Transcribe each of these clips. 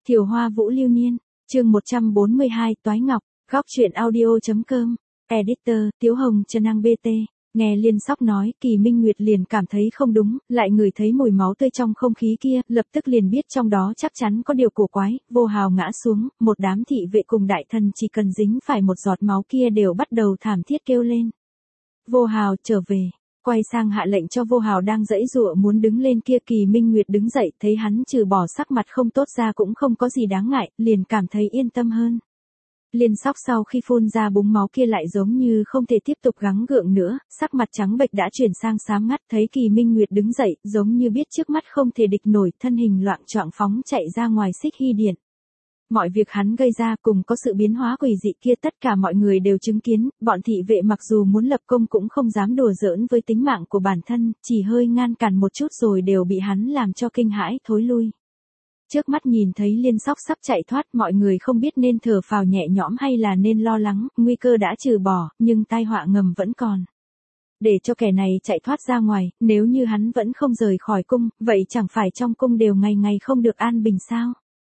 Thiều Hoa Vũ Lưu Niên, chương 142, Toái Ngọc, góc truyện audio.com, editor, Tiếu Hồng Trần Năng BT. Nghe Liên Sóc nói, Kỳ Minh Nguyệt liền cảm thấy không đúng, lại ngửi thấy mùi máu tươi trong không khí kia, lập tức liền biết trong đó chắc chắn có điều cổ quái, Vô Hào ngã xuống, một đám thị vệ cùng đại thần chỉ cần dính phải một giọt máu kia đều bắt đầu thảm thiết kêu lên. Vô Hào trở về. Quay sang hạ lệnh cho Vô Hào đang giãy giụa muốn đứng lên kia. Kỳ Minh Nguyệt đứng dậy, thấy hắn trừ bỏ sắc mặt không tốt ra cũng không có gì đáng ngại, liền cảm thấy yên tâm hơn. Liên Sóc sau khi phun ra búng máu kia lại giống như không thể tiếp tục gắng gượng nữa, sắc mặt trắng bệch đã chuyển sang xám ngắt, thấy Kỳ Minh Nguyệt đứng dậy, giống như biết trước mắt không thể địch nổi, thân hình loạng choạng phóng chạy ra ngoài Xích Hy Điện. Mọi việc hắn gây ra cùng có sự biến hóa quỷ dị kia tất cả mọi người đều chứng kiến, bọn thị vệ mặc dù muốn lập công cũng không dám đùa giỡn với tính mạng của bản thân, chỉ hơi ngăn cản một chút rồi đều bị hắn làm cho kinh hãi, thối lui. Trước mắt nhìn thấy Liên Sóc sắp chạy thoát, mọi người không biết nên thở phào nhẹ nhõm hay là nên lo lắng, nguy cơ đã trừ bỏ, nhưng tai họa ngầm vẫn còn. Để cho kẻ này chạy thoát ra ngoài, nếu như hắn vẫn không rời khỏi cung, vậy chẳng phải trong cung đều ngày ngày không được an bình sao?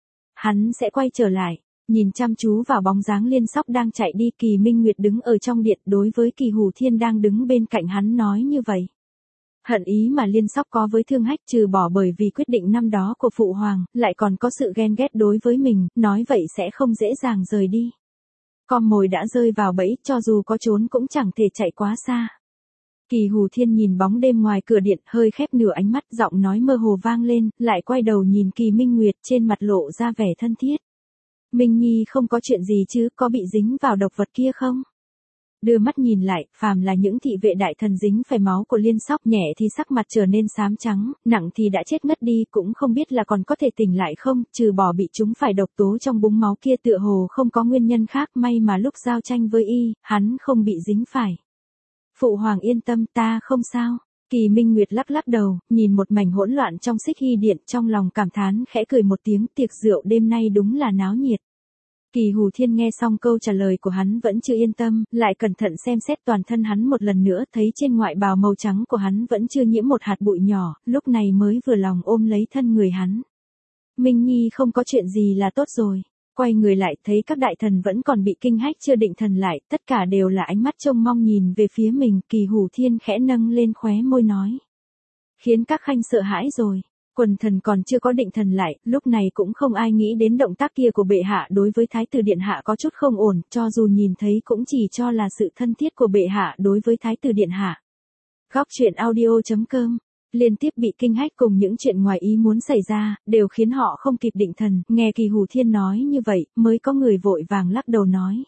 Hắn sẽ quay trở lại, nhìn chăm chú vào bóng dáng Liên Sóc đang chạy đi. Kỳ Minh Nguyệt đứng ở trong điện đối với Kỳ Hủ Thiên đang đứng bên cạnh hắn nói như vậy. Hận ý mà Liên Sóc có với Thương Hách trừ bỏ bởi vì quyết định năm đó của Phụ Hoàng, lại còn có sự ghen ghét đối với mình, nói vậy sẽ không dễ dàng rời đi. Con mồi đã rơi vào bẫy, cho dù có trốn cũng chẳng thể chạy quá xa. Kỳ Hủ Thiên nhìn bóng đêm ngoài cửa điện, hơi khép nửa ánh mắt, giọng nói mơ hồ vang lên, lại quay đầu nhìn Kỳ Minh Nguyệt, trên mặt lộ ra vẻ thân thiết. Minh Nhi không có chuyện gì chứ, có bị dính vào độc vật kia không? Đưa mắt nhìn lại, phàm là những thị vệ đại thần dính phải máu của Liên Sóc, nhẹ thì sắc mặt trở nên xám trắng, nặng thì đã chết ngất đi, cũng không biết là còn có thể tỉnh lại không, trừ bỏ bị chúng phải độc tố trong búng máu kia tựa hồ không có nguyên nhân khác, may mà lúc giao tranh với y, hắn không bị dính phải. Phụ Hoàng yên tâm, ta không sao. Kỳ Minh Nguyệt lắc lắc đầu, nhìn một mảnh hỗn loạn trong Xích Hy Điện, trong lòng cảm thán khẽ cười một tiếng, tiệc rượu đêm nay đúng là náo nhiệt. Kỳ Hủ Thiên nghe xong câu trả lời của hắn vẫn chưa yên tâm, lại cẩn thận xem xét toàn thân hắn một lần nữa, thấy trên ngoại bào màu trắng của hắn vẫn chưa nhiễm một hạt bụi nhỏ, lúc này mới vừa lòng ôm lấy thân người hắn. Minh Nhi không có chuyện gì là tốt rồi. Quay người lại thấy các đại thần vẫn còn bị kinh hách chưa định thần lại, tất cả đều là ánh mắt trông mong nhìn về phía mình. Kỳ Hủ Thiên khẽ nâng lên khóe môi nói. Khiến các khanh sợ hãi rồi. Quần thần còn chưa có định thần lại, lúc này cũng không ai nghĩ đến động tác kia của bệ hạ đối với thái tử điện hạ có chút không ổn, cho dù nhìn thấy cũng chỉ cho là sự thân thiết của bệ hạ đối với thái tử điện hạ. Góc truyện audio.com. Liên tiếp bị kinh hách cùng những chuyện ngoài ý muốn xảy ra, đều khiến họ không kịp định thần, nghe Kỳ Hủ Thiên nói như vậy, mới có người vội vàng lắc đầu nói.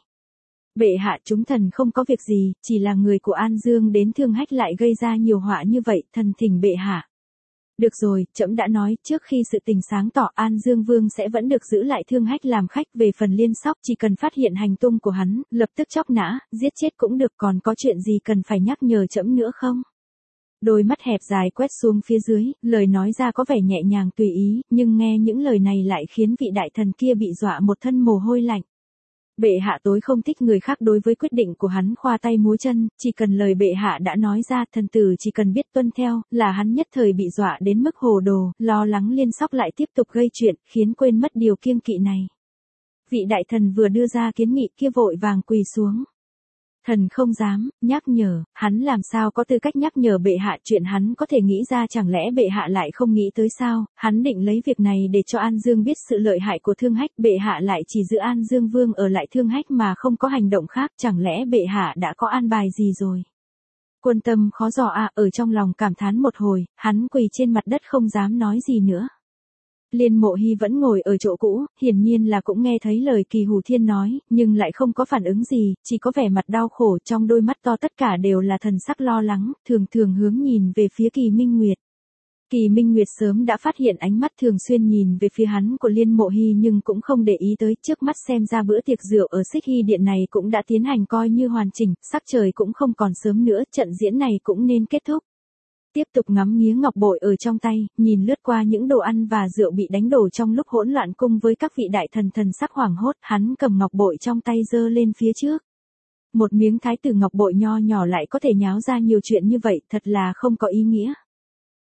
Bệ hạ, chúng thần không có việc gì, chỉ là người của An Dương đến Thương Hách lại gây ra nhiều họa như vậy, thần thỉnh bệ hạ. Được rồi, trẫm đã nói, trước khi sự tình sáng tỏ An Dương Vương sẽ vẫn được giữ lại Thương Hách làm khách. Về phần Liên Sóc, chỉ cần phát hiện hành tung của hắn, lập tức chóc nã, giết chết cũng được, còn có chuyện gì cần phải nhắc nhở trẫm nữa không? Đôi mắt hẹp dài quét xuống phía dưới, lời nói ra có vẻ nhẹ nhàng tùy ý, nhưng nghe những lời này lại khiến vị đại thần kia bị dọa một thân mồ hôi lạnh. Bệ hạ tối không thích người khác đối với quyết định của hắn khoa tay múa chân, chỉ cần lời bệ hạ đã nói ra, thần tử chỉ cần biết tuân theo, là hắn nhất thời bị dọa đến mức hồ đồ, lo lắng Liên Sóc lại tiếp tục gây chuyện, khiến quên mất điều kiêng kỵ này. Vị đại thần vừa đưa ra kiến nghị kia vội vàng quỳ xuống. Thần không dám, nhắc nhở, hắn làm sao có tư cách nhắc nhở bệ hạ, chuyện hắn có thể nghĩ ra chẳng lẽ bệ hạ lại không nghĩ tới sao, hắn định lấy việc này để cho An Dương biết sự lợi hại của Thương Hách, bệ hạ lại chỉ giữ An Dương Vương ở lại Thương Hách mà không có hành động khác, chẳng lẽ bệ hạ đã có an bài gì rồi. Quân tâm khó dò ở trong lòng cảm thán một hồi, hắn quỳ trên mặt đất không dám nói gì nữa. Liên Mộ Hy vẫn ngồi ở chỗ cũ, hiển nhiên là cũng nghe thấy lời Kỳ Hủ Thiên nói, nhưng lại không có phản ứng gì, chỉ có vẻ mặt đau khổ, trong đôi mắt to tất cả đều là thần sắc lo lắng, thường thường hướng nhìn về phía Kỳ Minh Nguyệt. Kỳ Minh Nguyệt sớm đã phát hiện ánh mắt thường xuyên nhìn về phía hắn của Liên Mộ Hy nhưng cũng không để ý tới, trước mắt xem ra bữa tiệc rượu ở Xích Hy Điện này cũng đã tiến hành coi như hoàn chỉnh, sắc trời cũng không còn sớm nữa, trận diễn này cũng nên kết thúc. Tiếp tục ngắm nghía ngọc bội ở trong tay, nhìn lướt qua những đồ ăn và rượu bị đánh đổ trong lúc hỗn loạn cùng với các vị đại thần thần sắc hoảng hốt, hắn cầm ngọc bội trong tay giơ lên phía trước. Một miếng thái tử ngọc bội nho nhỏ lại có thể nháo ra nhiều chuyện như vậy, thật là không có ý nghĩa.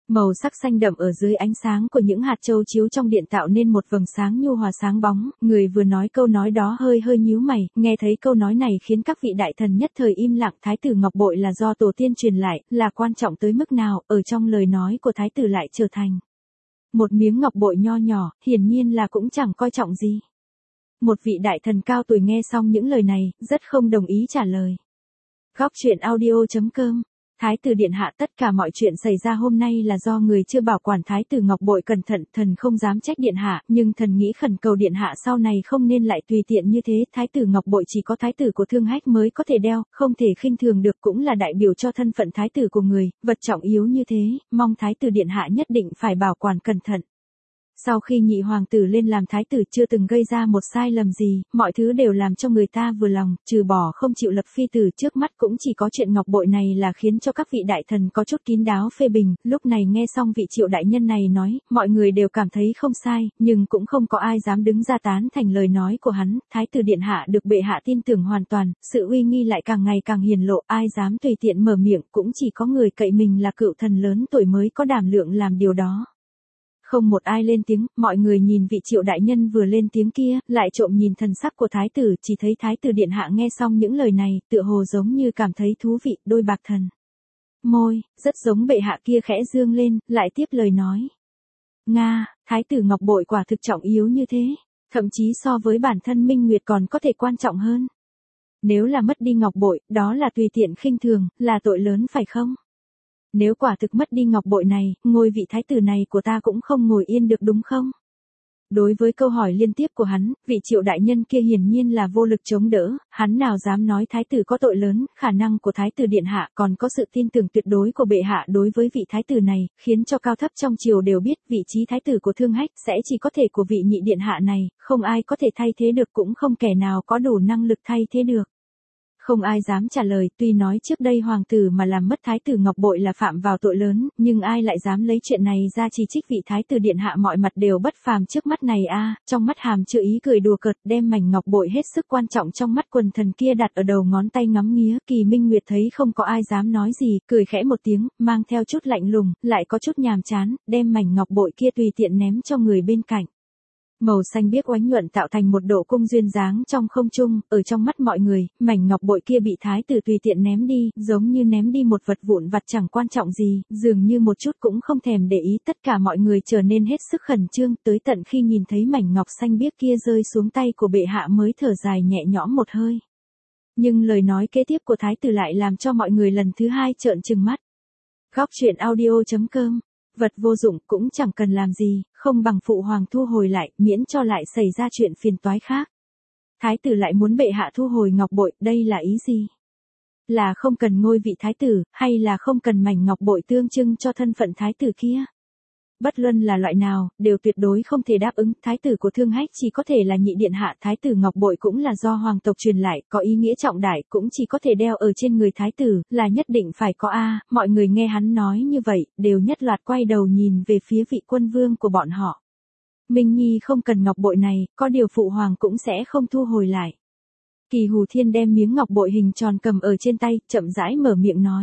Màu sắc xanh đậm ở dưới ánh sáng của những hạt châu chiếu trong điện tạo nên một vầng sáng nhu hòa sáng bóng, người vừa nói câu nói đó hơi hơi nhíu mày, nghe thấy câu nói này khiến các vị đại thần nhất thời im lặng. Thái tử ngọc bội là do tổ tiên truyền lại, là quan trọng tới mức nào, ở trong lời nói của thái tử lại trở thành một miếng ngọc bội nho nhỏ, hiển nhiên là cũng chẳng coi trọng gì. Một vị đại thần cao tuổi nghe xong những lời này, rất không đồng ý trả lời. Góc truyện audio.com. Thái tử điện hạ, tất cả mọi chuyện xảy ra hôm nay là do người chưa bảo quản thái tử ngọc bội cẩn thận, thần không dám trách điện hạ, nhưng thần nghĩ khẩn cầu điện hạ sau này không nên lại tùy tiện như thế. Thái tử ngọc bội chỉ có thái tử của Thương Hách mới có thể đeo, không thể khinh thường được, cũng là đại biểu cho thân phận thái tử của người, vật trọng yếu như thế, mong thái tử điện hạ nhất định phải bảo quản cẩn thận. Sau khi nhị hoàng tử lên làm thái tử chưa từng gây ra một sai lầm gì, mọi thứ đều làm cho người ta vừa lòng, trừ bỏ không chịu lập phi tử, trước mắt cũng chỉ có chuyện ngọc bội này là khiến cho các vị đại thần có chút kín đáo phê bình. Lúc này nghe xong vị Triệu đại nhân này nói, mọi người đều cảm thấy không sai, nhưng cũng không có ai dám đứng ra tán thành lời nói của hắn. Thái tử điện hạ được bệ hạ tin tưởng hoàn toàn, sự uy nghi lại càng ngày càng hiển lộ, ai dám tùy tiện mở miệng, cũng chỉ có người cậy mình là cựu thần lớn tuổi mới có đảm lượng làm điều đó. Không một ai lên tiếng, mọi người nhìn vị Triệu đại nhân vừa lên tiếng kia, lại trộm nhìn thần sắc của thái tử, chỉ thấy thái tử điện hạ nghe xong những lời này, tựa hồ giống như cảm thấy thú vị, đôi bạc thần môi, rất giống bệ hạ kia khẽ dương lên, lại tiếp lời nói. Nga, thái tử ngọc bội quả thực trọng yếu như thế, thậm chí so với bản thân Minh Nguyệt còn có thể quan trọng hơn. Nếu là mất đi ngọc bội, đó là tùy tiện khinh thường, là tội lớn phải không? Nếu quả thực mất đi ngọc bội này, ngôi vị thái tử này của ta cũng không ngồi yên được đúng không? Đối với câu hỏi liên tiếp của hắn, vị Triệu đại nhân kia hiển nhiên là vô lực chống đỡ, hắn nào dám nói thái tử có tội lớn, khả năng của thái tử điện hạ còn có sự tin tưởng tuyệt đối của bệ hạ đối với vị thái tử này, khiến cho cao thấp trong triều đều biết vị trí thái tử của Thương Hách sẽ chỉ có thể của vị nhị điện hạ này, không ai có thể thay thế được, cũng không kẻ nào có đủ năng lực thay thế được. Không ai dám trả lời, tuy nói trước đây hoàng tử mà làm mất thái tử ngọc bội là phạm vào tội lớn, nhưng ai lại dám lấy chuyện này ra chỉ trích vị thái tử điện hạ mọi mặt đều bất phàm trước mắt này a. Trong mắt hàm chứa ý cười đùa cợt, đem mảnh ngọc bội hết sức quan trọng trong mắt quần thần kia đặt ở đầu ngón tay ngắm nghía. Kỳ Minh Nguyệt thấy không có ai dám nói gì, cười khẽ một tiếng, mang theo chút lạnh lùng, lại có chút nhàm chán, đem mảnh ngọc bội kia tùy tiện ném cho người bên cạnh. Màu xanh biếc oánh nhuận tạo thành một độ cung duyên dáng trong không trung, ở trong mắt mọi người, mảnh ngọc bội kia bị thái tử tùy tiện ném đi, giống như ném đi một vật vụn vặt chẳng quan trọng gì, dường như một chút cũng không thèm để ý. Tất cả mọi người trở nên hết sức khẩn trương, tới tận khi nhìn thấy mảnh ngọc xanh biếc kia rơi xuống tay của bệ hạ mới thở dài nhẹ nhõm một hơi. Nhưng lời nói kế tiếp của thái tử lại làm cho mọi người lần thứ hai trợn trừng mắt. Góc truyện audio.com. Vật vô dụng cũng chẳng cần làm gì, không bằng phụ hoàng thu hồi lại, miễn cho lại xảy ra chuyện phiền toái khác. Thái tử lại muốn bệ hạ thu hồi ngọc bội, đây là ý gì? Là không cần ngôi vị thái tử, hay là không cần mảnh ngọc bội tương trưng cho thân phận thái tử kia? Bất luận là loại nào, đều tuyệt đối không thể đáp ứng. Thái tử của Thương Hách chỉ có thể là nhị điện hạ, thái tử ngọc bội cũng là do hoàng tộc truyền lại, có ý nghĩa trọng đại, cũng chỉ có thể đeo ở trên người thái tử, là nhất định phải có a. Mọi người nghe hắn nói như vậy, đều nhất loạt quay đầu nhìn về phía vị quân vương của bọn họ. Minh Nhi không cần ngọc bội này, có điều phụ hoàng cũng sẽ không thu hồi lại. Kỳ Hù Thiên đem miếng ngọc bội hình tròn cầm ở trên tay, chậm rãi mở miệng nói.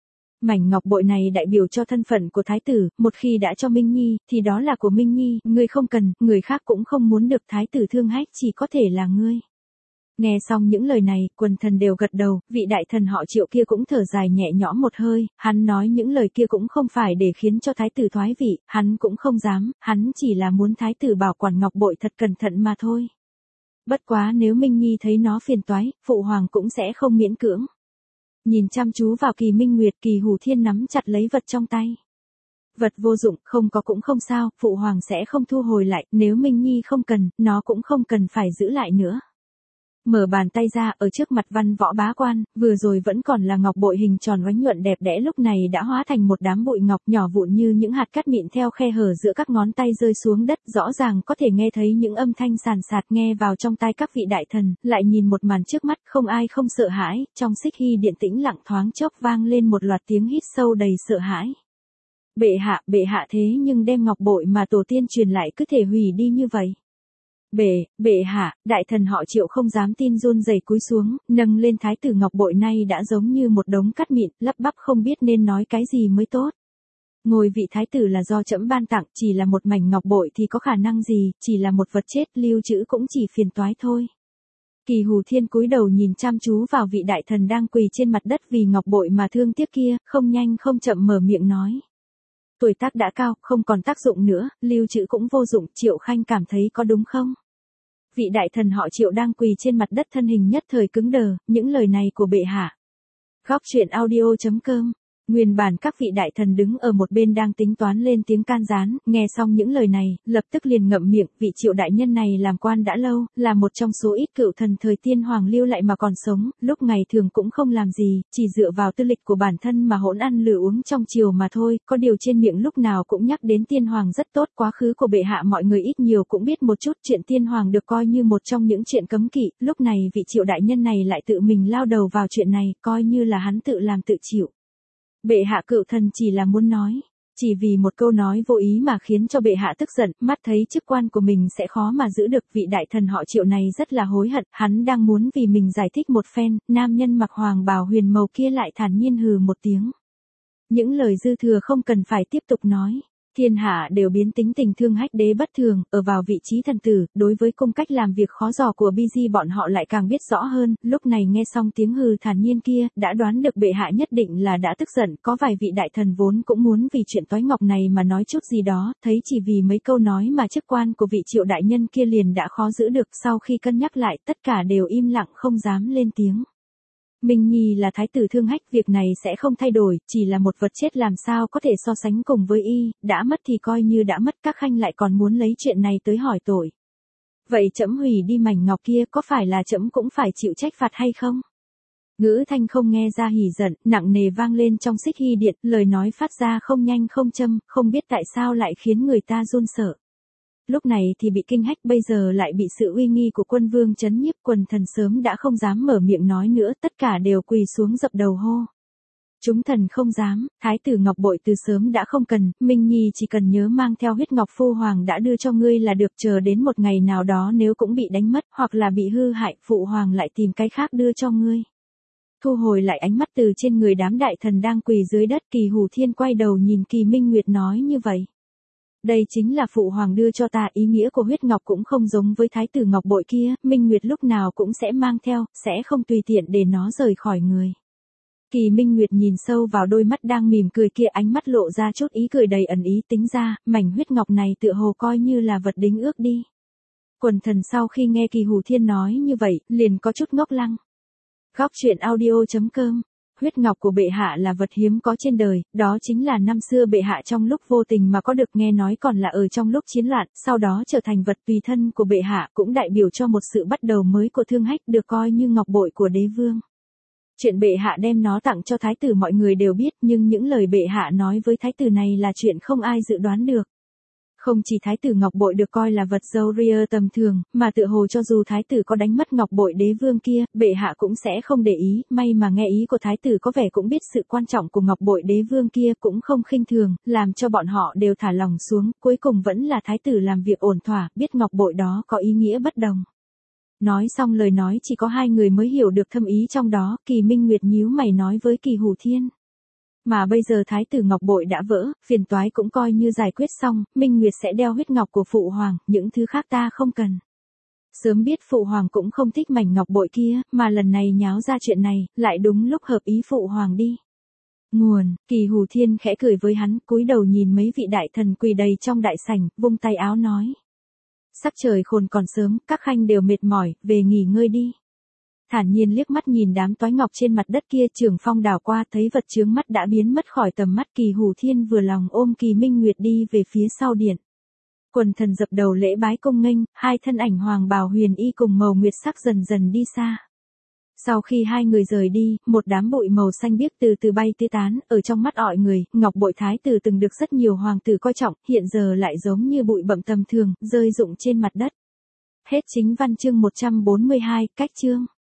Mảnh ngọc bội này đại biểu cho thân phận của thái tử, một khi đã cho Minh Nhi, thì đó là của Minh Nhi, ngươi không cần, người khác cũng không muốn được. Thái tử Thương Hách chỉ có thể là ngươi. Nghe xong những lời này, quần thần đều gật đầu, vị đại thần họ Triệu kia cũng thở dài nhẹ nhõm một hơi, hắn nói những lời kia cũng không phải để khiến cho thái tử thoái vị, hắn cũng không dám, hắn chỉ là muốn thái tử bảo quản ngọc bội thật cẩn thận mà thôi. Bất quá nếu Minh Nhi thấy nó phiền toái, phụ hoàng cũng sẽ không miễn cưỡng. Nhìn chăm chú vào Kỳ Minh Nguyệt, Kỳ Hù Thiên nắm chặt lấy vật trong tay. Vật vô dụng, không có cũng không sao, phụ hoàng sẽ không thu hồi lại, nếu Minh Nhi không cần, nó cũng không cần phải giữ lại nữa. Mở bàn tay ra, ở trước mặt văn võ bá quan, vừa rồi vẫn còn là ngọc bội hình tròn oánh nhuận đẹp đẽ, lúc này đã hóa thành một đám bụi ngọc nhỏ vụn như những hạt cát mịn theo khe hở giữa các ngón tay rơi xuống đất, rõ ràng có thể nghe thấy những âm thanh sàn sạt nghe vào trong tai các vị đại thần, lại nhìn một màn trước mắt, không ai không sợ hãi, trong Xích Hy điện tĩnh lặng thoáng chốc vang lên một loạt tiếng hít sâu đầy sợ hãi. Bệ hạ thế nhưng đem ngọc bội mà tổ tiên truyền lại cứ thể hủy đi như vậy. Bệ hạ, đại thần họ Triệu không dám tin run rẩy cúi xuống, nâng lên thái tử ngọc bội nay đã giống như một đống cát mịn, lắp bắp không biết nên nói cái gì mới tốt. Ngôi vị thái tử là do trẫm ban tặng, chỉ là một mảnh ngọc bội thì có khả năng gì, chỉ là một vật chết, lưu trữ cũng chỉ phiền toái thôi. Kỳ Hù Thiên cúi đầu nhìn chăm chú vào vị đại thần đang quỳ trên mặt đất vì ngọc bội mà thương tiếc kia, không nhanh không chậm mở miệng nói. Tuổi tác đã cao, không còn tác dụng nữa, lưu trữ cũng vô dụng, Triệu Khanh cảm thấy có đúng không? Vị đại thần họ Triệu đang quỳ trên mặt đất thân hình nhất thời cứng đờ, những lời này của bệ hạ. Góc truyện audio.com. Nguyên bản các vị đại thần đứng ở một bên đang tính toán lên tiếng can gián, nghe xong những lời này, lập tức liền ngậm miệng, vị Triệu đại nhân này làm quan đã lâu, là một trong số ít cựu thần thời tiên hoàng lưu lại mà còn sống, lúc ngày thường cũng không làm gì, chỉ dựa vào tư lịch của bản thân mà hỗn ăn lửa uống trong triều mà thôi, có điều trên miệng lúc nào cũng nhắc đến tiên hoàng rất tốt, quá khứ của bệ hạ mọi người ít nhiều cũng biết một chút, chuyện tiên hoàng được coi như một trong những chuyện cấm kỵ, lúc này vị Triệu đại nhân này lại tự mình lao đầu vào chuyện này, coi như là hắn tự làm tự chịu. Bệ hạ cựu thần chỉ là muốn nói, chỉ vì một câu nói vô ý mà khiến cho bệ hạ tức giận, mắt thấy chức quan của mình sẽ khó mà giữ được, vị đại thần họ Triệu này rất là hối hận, hắn đang muốn vì mình giải thích một phen, nam nhân mặc hoàng bào huyền màu kia lại thản nhiên hừ một tiếng. Những lời dư thừa không cần phải tiếp tục nói. Thiên hạ đều biến tính tình Thương Hách đế bất thường, ở vào vị trí thần tử, đối với cung cách làm việc khó dò của BG bọn họ lại càng biết rõ hơn, lúc này nghe xong tiếng hừ thản nhiên kia, đã đoán được bệ hạ nhất định là đã tức giận, có vài vị đại thần vốn cũng muốn vì chuyện toái ngọc này mà nói chút gì đó, thấy chỉ vì mấy câu nói mà chức quan của vị Triệu đại nhân kia liền đã khó giữ được, sau khi cân nhắc lại, tất cả đều im lặng không dám lên tiếng. Minh Nhi là thái tử Thương Hách, việc này sẽ không thay đổi, chỉ là một vật chết làm sao có thể so sánh cùng với y, đã mất thì coi như đã mất, các khanh lại còn muốn lấy chuyện này tới hỏi tội. Vậy trẫm hủy đi mảnh ngọc kia có phải là trẫm cũng phải chịu trách phạt hay không? Ngữ thanh không nghe ra hỉ giận, nặng nề vang lên trong Xích Hy Điện, lời nói phát ra không nhanh không châm, không biết tại sao lại khiến người ta run sợ. Lúc này thì bị kinh hách, bây giờ lại bị sự uy nghi của quân vương trấn nhiếp, quần thần sớm đã không dám mở miệng nói nữa, tất cả đều quỳ xuống dập đầu hô. Chúng thần không dám, thái tử ngọc bội từ sớm đã không cần, Minh Nhi chỉ cần nhớ mang theo huyết ngọc phu hoàng đã đưa cho ngươi là được, chờ đến một ngày nào đó nếu cũng bị đánh mất, hoặc là bị hư hại, phụ hoàng lại tìm cái khác đưa cho ngươi. Thu hồi lại ánh mắt từ trên người đám đại thần đang quỳ dưới đất, Kỳ Hù Thiên quay đầu nhìn Kỳ Minh Nguyệt nói như vậy. Đây chính là phụ hoàng đưa cho ta, ý nghĩa của huyết ngọc cũng không giống với thái tử ngọc bội kia, Minh Nguyệt lúc nào cũng sẽ mang theo, sẽ không tùy tiện để nó rời khỏi người. Kỳ Minh Nguyệt nhìn sâu vào đôi mắt đang mỉm cười kia, ánh mắt lộ ra chút ý cười đầy ẩn ý, tính ra, mảnh huyết ngọc này tựa hồ coi như là vật đính ước đi. Quần thần sau khi nghe Kỳ Hù Thiên nói như vậy, liền có chút ngốc lăng. Góc truyện audio.com. Huyết ngọc của bệ hạ là vật hiếm có trên đời, đó chính là năm xưa bệ hạ trong lúc vô tình mà có được, nghe nói còn là ở trong lúc chiến loạn, sau đó trở thành vật tùy thân của bệ hạ, cũng đại biểu cho một sự bắt đầu mới của Thương Hách, được coi như ngọc bội của đế vương. Chuyện bệ hạ đem nó tặng cho thái tử mọi người đều biết, nhưng những lời bệ hạ nói với thái tử này là chuyện không ai dự đoán được. Không chỉ thái tử ngọc bội được coi là vật dâu ria tầm thường, mà tựa hồ cho dù thái tử có đánh mất ngọc bội đế vương kia, bệ hạ cũng sẽ không để ý, may mà nghe ý của thái tử có vẻ cũng biết sự quan trọng của ngọc bội đế vương kia, cũng không khinh thường, làm cho bọn họ đều thả lòng xuống, cuối cùng vẫn là thái tử làm việc ổn thỏa, biết ngọc bội đó có ý nghĩa bất đồng. Nói xong lời nói chỉ có hai người mới hiểu được thâm ý trong đó, Kỳ Minh Nguyệt nhíu mày nói với Kỳ Hù Thiên. Mà bây giờ thái tử ngọc bội đã vỡ, phiền toái cũng coi như giải quyết xong, Minh Nguyệt sẽ đeo huyết ngọc của phụ hoàng, những thứ khác ta không cần. Sớm biết phụ hoàng cũng không thích mảnh ngọc bội kia, mà lần này nháo ra chuyện này, lại đúng lúc hợp ý phụ hoàng đi. Nguồn, Kỳ Hù Thiên khẽ cười với hắn, cúi đầu nhìn mấy vị đại thần quỳ đầy trong đại sảnh, vung tay áo nói. Sắc trời khôn còn sớm, các khanh đều mệt mỏi, về nghỉ ngơi đi. Thản nhiên liếc mắt nhìn đám toái ngọc trên mặt đất kia, Trường Phong đảo qua thấy vật chướng mắt đã biến mất khỏi tầm mắt, Kỳ Hù Thiên vừa lòng ôm Kỳ Minh Nguyệt đi về phía sau điện. Quần thần dập đầu lễ bái cung nghênh, hai thân ảnh hoàng bào huyền y cùng màu nguyệt sắc dần dần đi xa. Sau khi hai người rời đi, một đám bụi màu xanh biếc từ từ bay tứ tán, ở trong mắt mọi người, ngọc bội thái tử từng được rất nhiều hoàng tử coi trọng, hiện giờ lại giống như bụi bặm tầm thường, rơi rụng trên mặt đất. Hết chính văn chương 142, cách chương.